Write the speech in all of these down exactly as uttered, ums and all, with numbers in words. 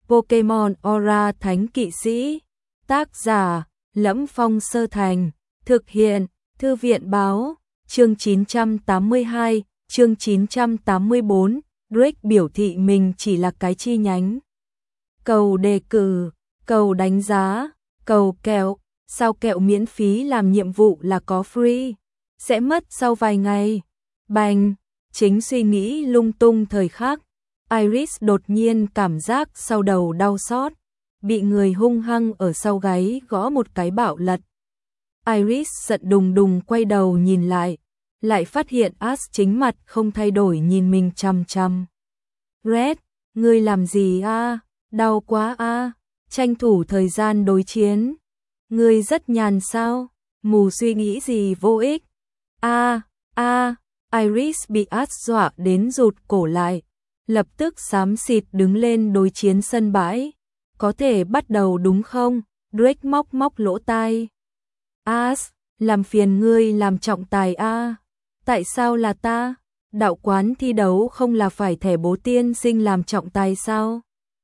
Pokemon Aura Thánh Kỵ Sĩ. Tác giả: Lẫm Phong Sơ Thành. Thực hiện: Thư viện báo. Chương chín trăm tám mươi hai, chương chín trăm tám mươi bốn, Drake biểu thị mình chỉ là cái chi nhánh. Cầu đề cử, cầu đánh giá, cầu kẹo, sao kẹo miễn phí làm nhiệm vụ là có free, sẽ mất sau vài ngày. Bành, chính suy nghĩ lung tung thời khắc, Iris đột nhiên cảm giác sau đầu đau xót, bị người hung hăng ở sau gáy gõ một cái bạo lật. Iris giận đùng đùng quay đầu nhìn lại, lại phát hiện Ash chính mặt không thay đổi nhìn mình chằm chằm. Red, ngươi làm gì a? Đau quá a, tranh thủ thời gian đối chiến. Ngươi rất nhàn sao? Mù suy nghĩ gì vô ích. A, a, Iris bị Ash dọa đến rụt cổ lại, lập tức xám xịt đứng lên đối chiến sân bãi. Có thể bắt đầu đúng không? Drake móc móc lỗ tai. Ash, làm phiền ngươi làm trọng tài a. Tại sao là ta? Đạo quán thi đấu không là phải thẻ bố tiên sinh làm trọng tài sao?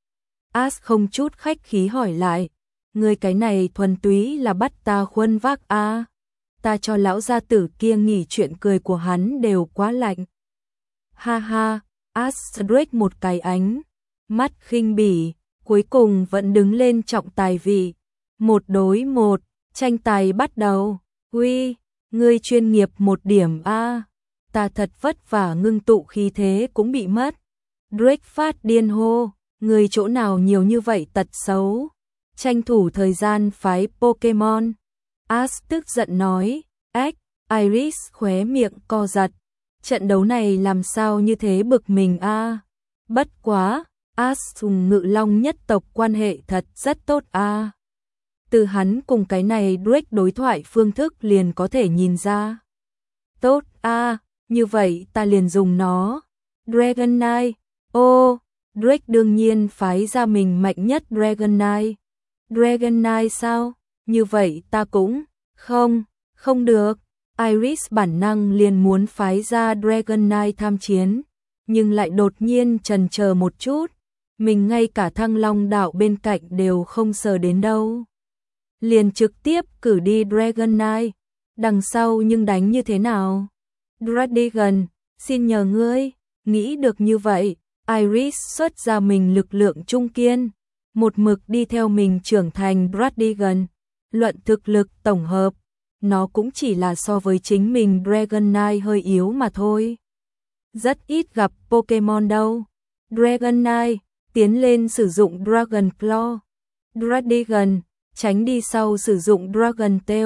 Ash không chút khách khí hỏi lại. Ngươi cái này thuần túy là bắt ta khuân vác a. Ta cho lão gia tử kia nghỉ, chuyện cười của hắn đều quá lạnh. Ha ha, Ash Drake một cái ánh mắt khinh bỉ, cuối cùng vẫn đứng lên trọng tài vị. Một đối một, tranh tài bắt đầu. Uy, ngươi chuyên nghiệp một điểm a. Ta thật vất vả ngưng tụ khí thế cũng bị mất. Drake phát điên hô, ngươi chỗ nào nhiều như vậy tật xấu. Tranh thủ thời gian phái Pokemon. Ash tức giận nói. Ếch, Iris khóe miệng co giật. Trận đấu này làm sao như thế bực mình a. Bất quá, Ash cùng Ngự Long nhất tộc quan hệ thật rất tốt a. Từ hắn cùng cái này Drake đối thoại phương thức liền có thể nhìn ra. Tốt a, như vậy ta liền dùng nó. Dragonite, ô, Drake đương nhiên phái ra mình mạnh nhất Dragonite. Dragonite sao? Như vậy ta cũng, không, không được. Iris bản năng liền muốn phái ra Dragonite tham chiến, nhưng lại đột nhiên chần chờ một chút. Mình ngay cả Thăng Long đạo bên cạnh đều không sờ đến đâu. Liền trực tiếp cử đi Dragonite. Đằng sau nhưng đánh như thế nào? Dradigan, xin nhờ ngươi. Nghĩ được như vậy, Iris xuất ra mình lực lượng trung kiên, một mực đi theo mình trưởng thành Dradigan. Luận thực lực tổng hợp, nó cũng chỉ là so với chính mình Dragonite hơi yếu mà thôi. Rất ít gặp Pokemon đâu. Dragonite, tiến lên sử dụng Dragon Claw. Dradigan, tránh đi sau sử dụng Dragon Tail.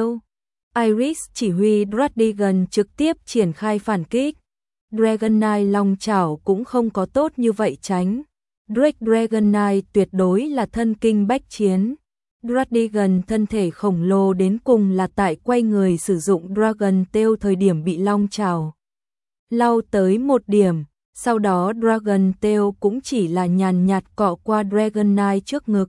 Iris chỉ huy Dradigan trực tiếp triển khai phản kích. Dragonite long chảo cũng không có tốt như vậy tránh. Drake Dragonite tuyệt đối là thân kinh bách chiến. Dradigan thân thể khổng lồ đến cùng là tại quay người sử dụng Dragon Tail thời điểm bị long chảo lau tới một điểm, sau đó Dragon Tail cũng chỉ là nhàn nhạt cọ qua Dragonite trước ngực.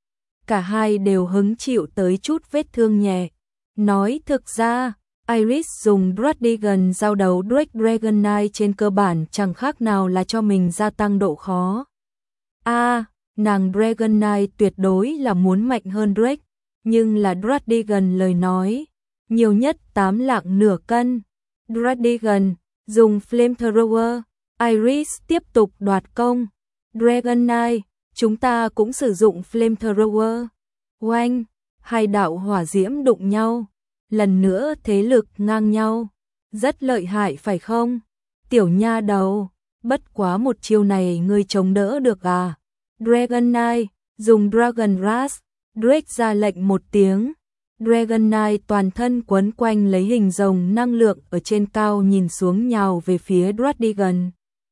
Cả hai đều hứng chịu tới chút vết thương nhẹ. Nói thực ra, Iris dùng Dradigan giao đấu Drake Dragonite trên cơ bản chẳng khác nào là cho mình gia tăng độ khó. A, à, nàng Dragonite tuyệt đối là muốn mạnh hơn Drake, nhưng là Dradigan lời nói, nhiều nhất tám lạng nửa cân. Dradigan, dùng Flamethrower, Iris tiếp tục đoạt công. Dragonite, chúng ta cũng sử dụng Flamethrower. Oanh, hai đạo hỏa diễm đụng nhau, lần nữa thế lực ngang nhau. Rất lợi hại phải không? Tiểu nha đầu, bất quá một chiêu này ngươi chống đỡ được à? Dragonite, dùng Dragon Rush. Drake ra lệnh một tiếng. Dragonite toàn thân quấn quanh lấy hình rồng năng lượng ở trên cao nhìn xuống nhào về phía Dradigan.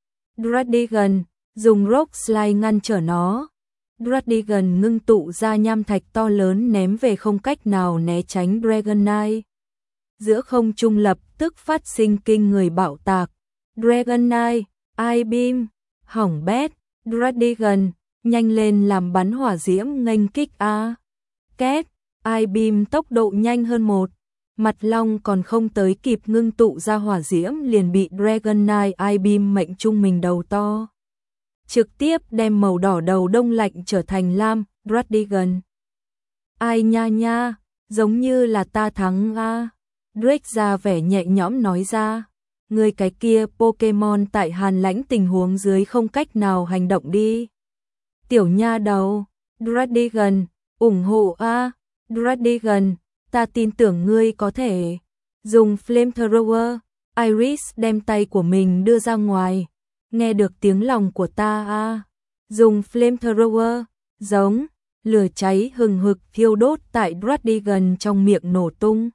Dradigan, dùng Rock Slide ngăn trở nó. Dradigan ngưng tụ ra nham thạch to lớn ném về, không cách nào né tránh Dragonite. Giữa không trung lập tức phát sinh kinh người bạo tạc. Dragonite, I-beam, hỏng bét. Dradigan, nhanh lên làm bắn hỏa diễm nghênh kích a. Két, I-beam tốc độ nhanh hơn một. Mặt long còn không tới kịp ngưng tụ ra hỏa diễm liền bị Dragonite I-beam mệnh trung mình đầu to. trực tiếp đem màu đỏ đầu đông lạnh trở thành lam, Radigan. Ai nha nha, giống như là ta thắng a. Drake ra vẻ nhẹ nhõm nói ra, người cái kia Pokemon tại hàn lãnh tình huống dưới không cách nào hành động đi. Tiểu nha đầu, Radigan, ủng hộ a, Radigan, ta tin tưởng ngươi có thể. Dùng Flamethrower, Iris đem tay của mình đưa ra ngoài, nghe được tiếng lòng của ta a. Dùng Flamethrower, giống, lửa cháy hừng hực thiêu đốt tại Radigan trong miệng nổ tung.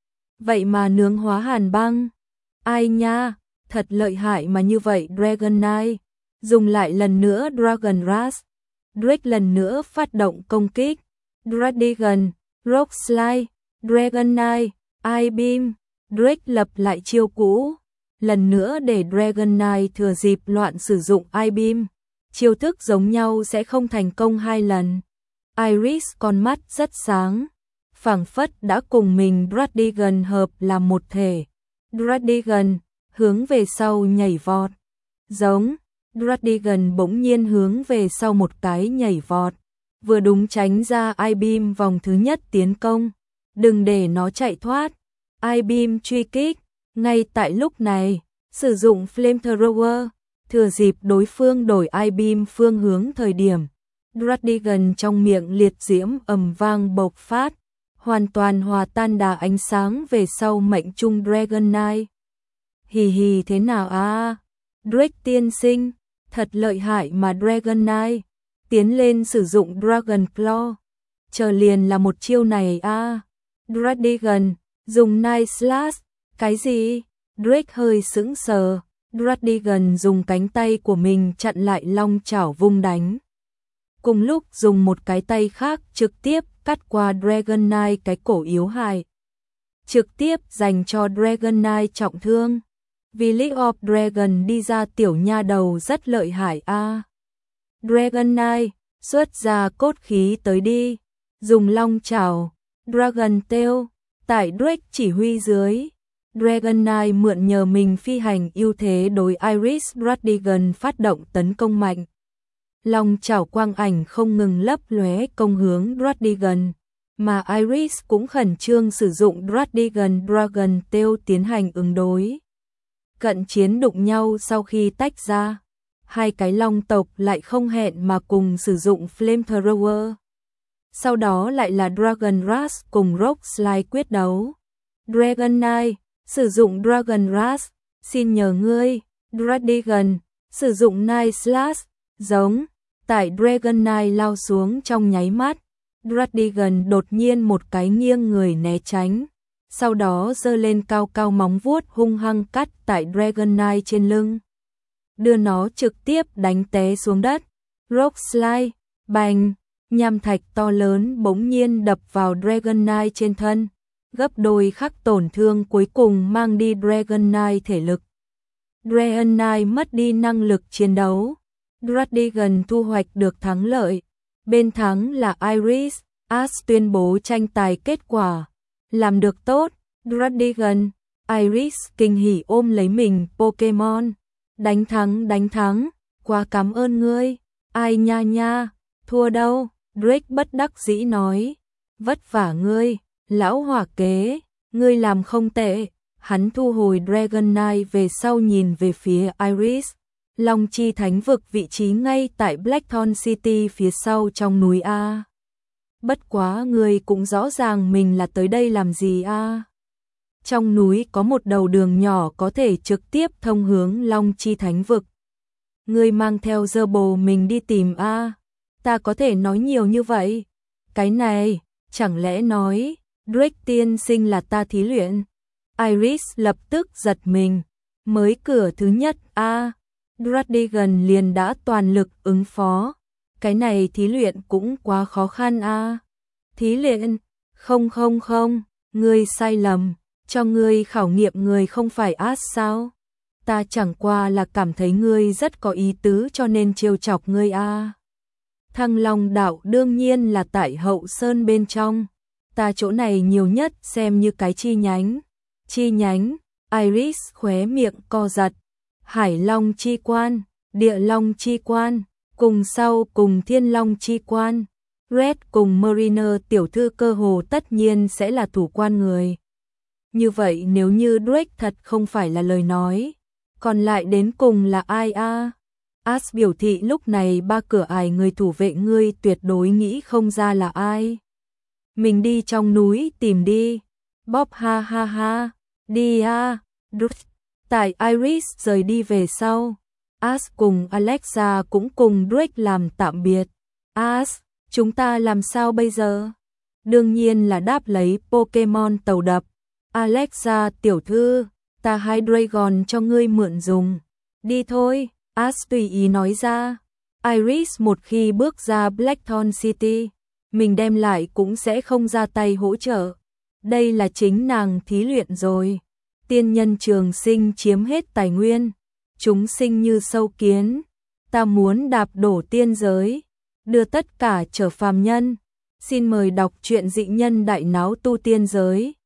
Vậy mà nướng hóa hàn băng. Ai nha, thật lợi hại mà như vậy Dragonite. Dùng lại lần nữa Dragon Rush. Drake lần nữa phát động công kích. Radigan, Rock Slide, Dragonite, Ice Beam. Drake lập lại chiêu cũ. Lần nữa để Dragonite thừa dịp loạn sử dụng Ice Beam. Chiêu thức giống nhau sẽ không thành công hai lần. Iris con mắt rất sáng, phảng phất đã cùng mình Radigan hợp làm một thể. Radigan hướng về sau nhảy vọt. Giống, Radigan bỗng nhiên hướng về sau một cái nhảy vọt, vừa đúng tránh ra Ice Beam vòng thứ nhất tiến công. Đừng để nó chạy thoát. Ice Beam truy kích. Ngay tại lúc này, sử dụng Flamethrower, thừa dịp đối phương đổi Ice Beam phương hướng thời điểm. Radigan trong miệng liệt diễm ầm vang bộc phát, hoàn toàn hòa tan đà ánh sáng về sau mệnh trung Dragonite. Hì hì thế nào a? Drake tiên sinh, thật lợi hại mà Dragonite. Tiến lên sử dụng Dragon Claw. Chờ liền là một chiêu này a. Radigan, dùng Night Slash. Cái gì? Drake hơi sững sờ. Radigan dùng cánh tay của mình chặn lại long chảo vung đánh. Cùng lúc dùng một cái tay khác trực tiếp cắt qua Dragonite cái cổ yếu hại. Trực tiếp dành cho Dragonite trọng thương. Village of Dragon đi ra tiểu nha đầu rất lợi hại a. À. Dragonite, xuất ra cốt khí tới đi. Dùng long chảo, Dragon Tail, tại Drake chỉ huy dưới. Dragonite mượn nhờ mình phi hành ưu thế đối Iris Radigan phát động tấn công mạnh. Long chảo quang ảnh không ngừng lấp lóe công hướng Radigan, mà Iris cũng khẩn trương sử dụng Radigan Dragon Tail tiến hành ứng đối. Cận chiến đụng nhau sau khi tách ra, hai cái long tộc lại không hẹn mà cùng sử dụng Flamethrower. Sau đó lại là Dragon Rush cùng Rock Slide quyết đấu. Dragonite, sử dụng Dragon Rush, xin nhờ ngươi. Radigan, sử dụng Night Slash, giống. Tại Dragonite lao xuống trong nháy mắt, Radigan đột nhiên một cái nghiêng người né tránh, sau đó giơ lên cao cao móng vuốt hung hăng cắt tại Dragonite trên lưng, đưa nó trực tiếp đánh té xuống đất. Rock Slide, bành, nham thạch to lớn bỗng nhiên đập vào Dragonite trên thân, gấp đôi khắc tổn thương cuối cùng mang đi Dragonite thể lực. Dragonite mất đi năng lực chiến đấu. Radigan thu hoạch được thắng lợi. Bên thắng là Iris. Ash tuyên bố tranh tài kết quả. Làm được tốt, Radigan. Iris kinh hỉ ôm lấy mình Pokemon. Đánh thắng đánh thắng, quá cảm ơn ngươi. Ai nha nha, thua đâu. Drake bất đắc dĩ nói. Vất vả ngươi, lão hỏa kế, ngươi làm không tệ. Hắn thu hồi Dragonite về sau nhìn về phía Iris. Long chi thánh vực vị trí ngay tại Blackthorn City phía sau trong núi A. Bất quá người cũng rõ ràng mình là tới đây làm gì A. Trong núi có một đầu đường nhỏ có thể trực tiếp thông hướng Long chi thánh vực. Người mang theo dơ bồ mình đi tìm A. Ta có thể nói nhiều như vậy. Cái này, chẳng lẽ nói, Drake tiên sinh là ta thí luyện. Iris lập tức giật mình. Mới cửa thứ nhất A. Radigan liền đã toàn lực ứng phó. Cái này thí luyện cũng quá khó khăn a. Thí luyện? Không không không, ngươi sai lầm, cho ngươi khảo nghiệm người không phải Ash sao? Ta chẳng qua là cảm thấy ngươi rất có ý tứ cho nên trêu chọc ngươi a. Thăng Long đạo đương nhiên là tại Hậu Sơn bên trong. Ta chỗ này nhiều nhất xem như cái chi nhánh. Chi nhánh, Iris khóe miệng co giật. Hải Long chi quan, Địa Long chi quan, cùng sau cùng Thiên Long chi quan. Red cùng Mariner tiểu thư cơ hồ tất nhiên sẽ là thủ quan người. Như vậy nếu như Drake thật không phải là lời nói, còn lại đến cùng là ai a? Ash biểu thị lúc này ba cửa ải người thủ vệ ngươi tuyệt đối nghĩ không ra là ai. Mình đi trong núi tìm đi. Bob ha ha ha, đi a. Drake. Tại Iris rời đi về sau, Ash cùng Alexa cũng cùng Drake làm tạm biệt. Ash, chúng ta làm sao bây giờ? Đương nhiên là đáp lấy Pokemon tàu đập. Alexa tiểu thư, ta Hydreigon cho ngươi mượn dùng. Đi thôi, Ash tùy ý nói ra. Iris một khi bước ra Blackthorn City, mình đem lại cũng sẽ không ra tay hỗ trợ. Đây là chính nàng thí luyện rồi. Tiên nhân trường sinh chiếm hết tài nguyên, chúng sinh như sâu kiến. Ta muốn đạp đổ tiên giới, đưa tất cả trở phàm nhân. Xin mời đọc truyện Dị Nhân Đại Náo Tu Tiên Giới.